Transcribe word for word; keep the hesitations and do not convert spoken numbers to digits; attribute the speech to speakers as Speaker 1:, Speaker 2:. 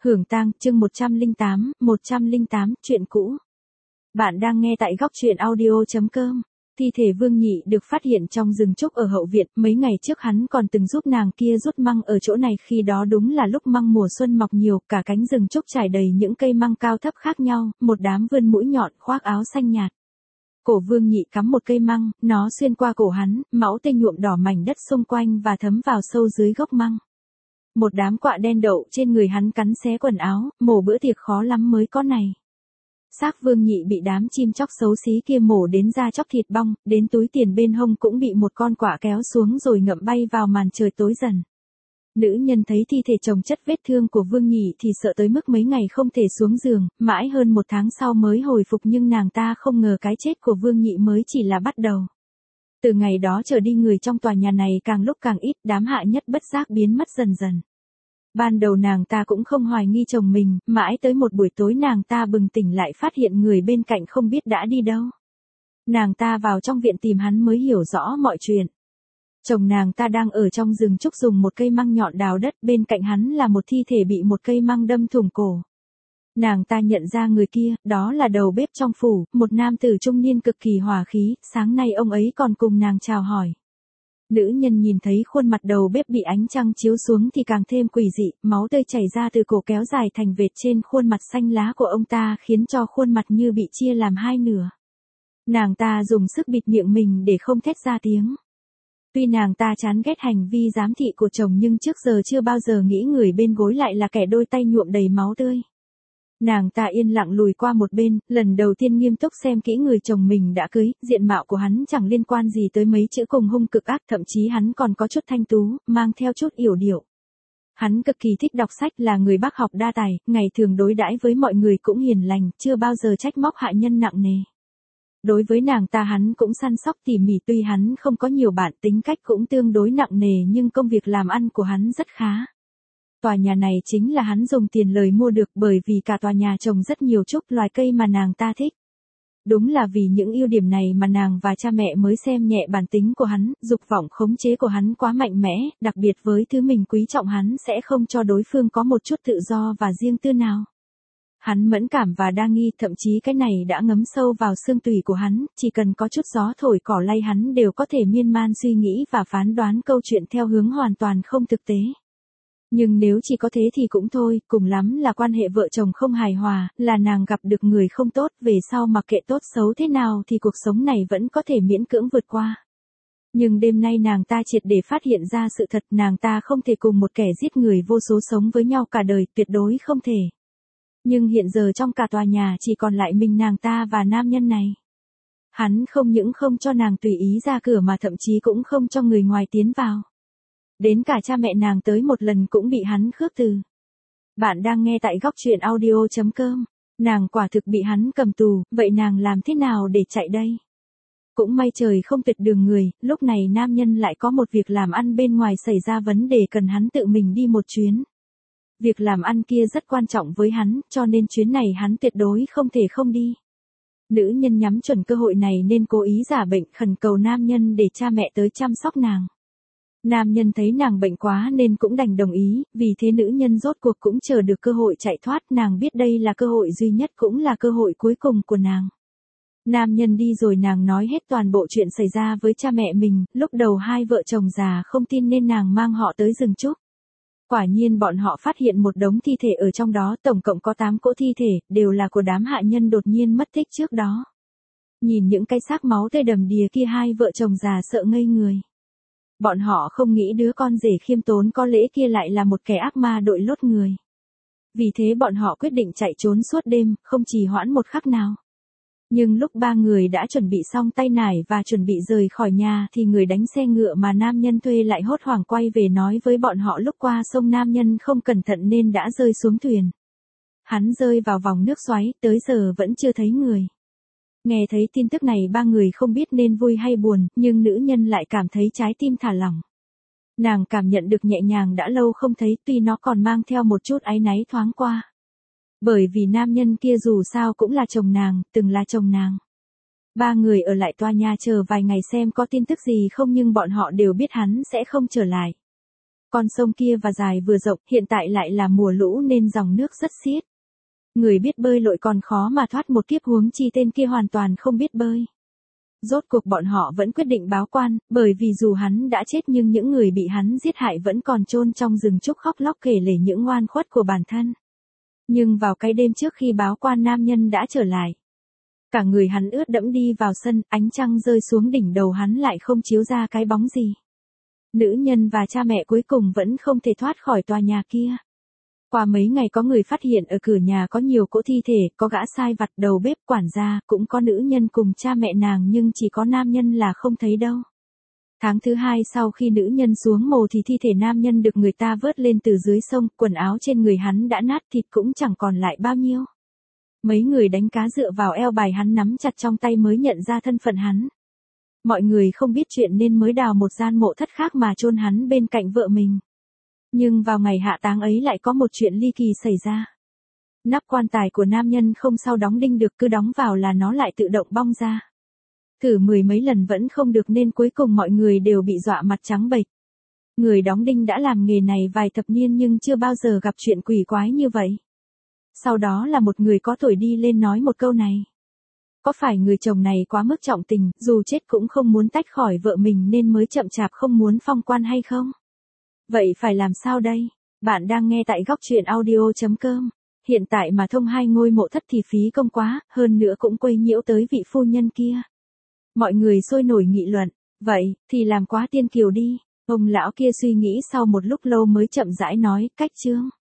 Speaker 1: Hưởng tang, chương một trăm lẻ tám, một trăm lẻ tám, chuyện cũ. Bạn đang nghe tại góc truyện audio chấm com. Thi thể Vương Nhị được phát hiện trong rừng trúc ở hậu viện, mấy ngày trước hắn còn từng giúp nàng kia rút măng ở chỗ này, khi đó đúng là lúc măng mùa xuân mọc nhiều, cả cánh rừng trúc trải đầy những cây măng cao thấp khác nhau, một đám vươn mũi nhọn khoác áo xanh nhạt. Cổ Vương Nhị cắm một cây măng, nó xuyên qua cổ hắn, máu tươi nhuộm đỏ mảnh đất xung quanh và thấm vào sâu dưới gốc măng. Một đám quạ đen đậu trên người hắn cắn xé quần áo, mổ bữa tiệc khó lắm mới có này. Xác Vương Nhị bị đám chim chóc xấu xí kia mổ đến da chóc thịt bong, đến túi tiền bên hông cũng bị một con quạ kéo xuống rồi ngậm bay vào màn trời tối dần. Nữ nhân thấy thi thể chồng chất vết thương của Vương Nhị thì sợ tới mức mấy ngày không thể xuống giường, mãi hơn một tháng sau mới hồi phục, nhưng nàng ta không ngờ cái chết của Vương Nhị mới chỉ là bắt đầu. Từ ngày đó trở đi, người trong tòa nhà này càng lúc càng ít, đám hạ nhất bất giác biến mất dần dần. Ban đầu nàng ta cũng không hoài nghi chồng mình, mãi tới một buổi tối nàng ta bừng tỉnh lại phát hiện người bên cạnh không biết đã đi đâu. Nàng ta vào trong viện tìm hắn mới hiểu rõ mọi chuyện. Chồng nàng ta đang ở trong rừng trúc dùng một cây măng nhọn đào đất, bên cạnh hắn là một thi thể bị một cây măng đâm thủng cổ. Nàng ta nhận ra người kia, đó là đầu bếp trong phủ, một nam tử trung niên cực kỳ hòa khí, sáng nay ông ấy còn cùng nàng chào hỏi. Nữ nhân nhìn thấy khuôn mặt đầu bếp bị ánh trăng chiếu xuống thì càng thêm quỷ dị, máu tươi chảy ra từ cổ kéo dài thành vệt trên khuôn mặt xanh lá của ông ta, khiến cho khuôn mặt như bị chia làm hai nửa. Nàng ta dùng sức bịt miệng mình để không thét ra tiếng. Tuy nàng ta chán ghét hành vi giám thị của chồng nhưng trước giờ chưa bao giờ nghĩ người bên gối lại là kẻ đôi tay nhuộm đầy máu tươi. Nàng ta yên lặng lùi qua một bên, lần đầu tiên nghiêm túc xem kỹ người chồng mình đã cưới, diện mạo của hắn chẳng liên quan gì tới mấy chữ cùng hung cực ác, thậm chí hắn còn có chút thanh tú, mang theo chút yểu điệu. Hắn cực kỳ thích đọc sách, là người bác học đa tài, ngày thường đối đãi với mọi người cũng hiền lành, chưa bao giờ trách móc hạ nhân nặng nề. Đối với nàng ta hắn cũng săn sóc tỉ mỉ, tuy hắn không có nhiều bạn, tính cách cũng tương đối nặng nề nhưng công việc làm ăn của hắn rất khá. Tòa nhà này chính là hắn dùng tiền lời mua được, bởi vì cả tòa nhà trồng rất nhiều trúc, loài cây mà nàng ta thích. Đúng là vì những ưu điểm này mà nàng và cha mẹ mới xem nhẹ bản tính của hắn, dục vọng khống chế của hắn quá mạnh mẽ, đặc biệt với thứ mình quý trọng hắn sẽ không cho đối phương có một chút tự do và riêng tư nào. Hắn mẫn cảm và đa nghi, thậm chí cái này đã ngấm sâu vào xương tủy của hắn, chỉ cần có chút gió thổi cỏ lay hắn đều có thể miên man suy nghĩ và phán đoán câu chuyện theo hướng hoàn toàn không thực tế. Nhưng nếu chỉ có thế thì cũng thôi, cùng lắm là quan hệ vợ chồng không hài hòa, là nàng gặp được người không tốt, về sau mặc kệ tốt xấu thế nào thì cuộc sống này vẫn có thể miễn cưỡng vượt qua. Nhưng đêm nay nàng ta triệt để phát hiện ra sự thật, nàng ta không thể cùng một kẻ giết người vô số sống với nhau cả đời, tuyệt đối không thể. Nhưng hiện giờ trong cả tòa nhà chỉ còn lại mình nàng ta và nam nhân này. Hắn không những không cho nàng tùy ý ra cửa mà thậm chí cũng không cho người ngoài tiến vào. Đến cả cha mẹ nàng tới một lần cũng bị hắn khước từ. Bạn đang nghe tại góc truyện audio chấm com. Nàng quả thực bị hắn cầm tù, vậy nàng làm thế nào để chạy đây? Cũng may trời không tuyệt đường người, lúc này nam nhân lại có một việc làm ăn bên ngoài xảy ra vấn đề cần hắn tự mình đi một chuyến. Việc làm ăn kia rất quan trọng với hắn, cho nên chuyến này hắn tuyệt đối không thể không đi. Nữ nhân nhắm chuẩn cơ hội này nên cố ý giả bệnh khẩn cầu nam nhân để cha mẹ tới chăm sóc nàng. Nam nhân thấy nàng bệnh quá nên cũng đành đồng ý, vì thế nữ nhân rốt cuộc cũng chờ được cơ hội chạy thoát, nàng biết đây là cơ hội duy nhất cũng là cơ hội cuối cùng của nàng. Nam nhân đi rồi nàng nói hết toàn bộ chuyện xảy ra với cha mẹ mình, lúc đầu hai vợ chồng già không tin nên nàng mang họ tới rừng trúc. Quả nhiên bọn họ phát hiện một đống thi thể ở trong đó, tổng cộng có tám cỗ thi thể, đều là của đám hạ nhân đột nhiên mất tích trước đó. Nhìn những cái xác máu tươi đầm đìa kia, hai vợ chồng già sợ ngây người. Bọn họ không nghĩ đứa con rể khiêm tốn có lễ kia lại là một kẻ ác ma đội lốt người. Vì thế bọn họ quyết định chạy trốn suốt đêm, không trì hoãn một khắc nào. Nhưng lúc ba người đã chuẩn bị xong tay nải và chuẩn bị rời khỏi nhà thì người đánh xe ngựa mà nam nhân thuê lại hốt hoảng quay về nói với bọn họ lúc qua sông nam nhân không cẩn thận nên đã rơi xuống thuyền. Hắn rơi vào vòng nước xoáy, tới giờ vẫn chưa thấy người. Nghe thấy tin tức này ba người không biết nên vui hay buồn, nhưng nữ nhân lại cảm thấy trái tim thả lỏng. Nàng cảm nhận được nhẹ nhàng đã lâu không thấy, tuy nó còn mang theo một chút áy náy thoáng qua. Bởi vì nam nhân kia dù sao cũng là chồng nàng, từng là chồng nàng. Ba người ở lại tòa nhà chờ vài ngày xem có tin tức gì không, nhưng bọn họ đều biết hắn sẽ không trở lại. Con sông kia và dài vừa rộng, hiện tại lại là mùa lũ nên dòng nước rất xiết. Người biết bơi lội còn khó mà thoát một kiếp, huống chi tên kia hoàn toàn không biết bơi. Rốt cuộc bọn họ vẫn quyết định báo quan, bởi vì dù hắn đã chết nhưng những người bị hắn giết hại vẫn còn chôn trong rừng trúc khóc lóc kể lể những oan khuất của bản thân. Nhưng vào cái đêm trước khi báo quan, nam nhân đã trở lại. Cả người hắn ướt đẫm đi vào sân, ánh trăng rơi xuống đỉnh đầu hắn lại không chiếu ra cái bóng gì. Nữ nhân và cha mẹ cuối cùng vẫn không thể thoát khỏi tòa nhà kia. Qua mấy ngày có người phát hiện ở cửa nhà có nhiều cỗ thi thể, có gã sai vặt, đầu bếp, quản gia, cũng có nữ nhân cùng cha mẹ nàng, nhưng chỉ có nam nhân là không thấy đâu. Tháng thứ hai sau khi nữ nhân xuống mồ thì thi thể nam nhân được người ta vớt lên từ dưới sông, quần áo trên người hắn đã nát, thịt cũng chẳng còn lại bao nhiêu. Mấy người đánh cá dựa vào eo bài hắn nắm chặt trong tay mới nhận ra thân phận hắn. Mọi người không biết chuyện nên mới đào một gian mộ thất khác mà chôn hắn bên cạnh vợ mình. Nhưng vào ngày hạ táng ấy lại có một chuyện ly kỳ xảy ra. Nắp quan tài của nam nhân không sao đóng đinh được, cứ đóng vào là nó lại tự động bong ra. Thử mười mấy lần vẫn không được nên cuối cùng mọi người đều bị dọa mặt trắng bệch. Người đóng đinh đã làm nghề này vài thập niên nhưng chưa bao giờ gặp chuyện quỷ quái như vậy. Sau đó là một người có tuổi đi lên nói một câu này. Có phải người chồng này quá mức trọng tình, dù chết cũng không muốn tách khỏi vợ mình nên mới chậm chạp không muốn phong quan hay không? Vậy phải làm sao đây? Bạn đang nghe tại góc truyện audio chấm com. Hiện tại mà thông hai ngôi mộ thất thì phí công quá, hơn nữa cũng quấy nhiễu tới vị phu nhân kia. Mọi người sôi nổi nghị luận, vậy thì làm quá tiên kiều đi. Ông lão kia suy nghĩ sau một lúc lâu mới chậm rãi nói, cách chương.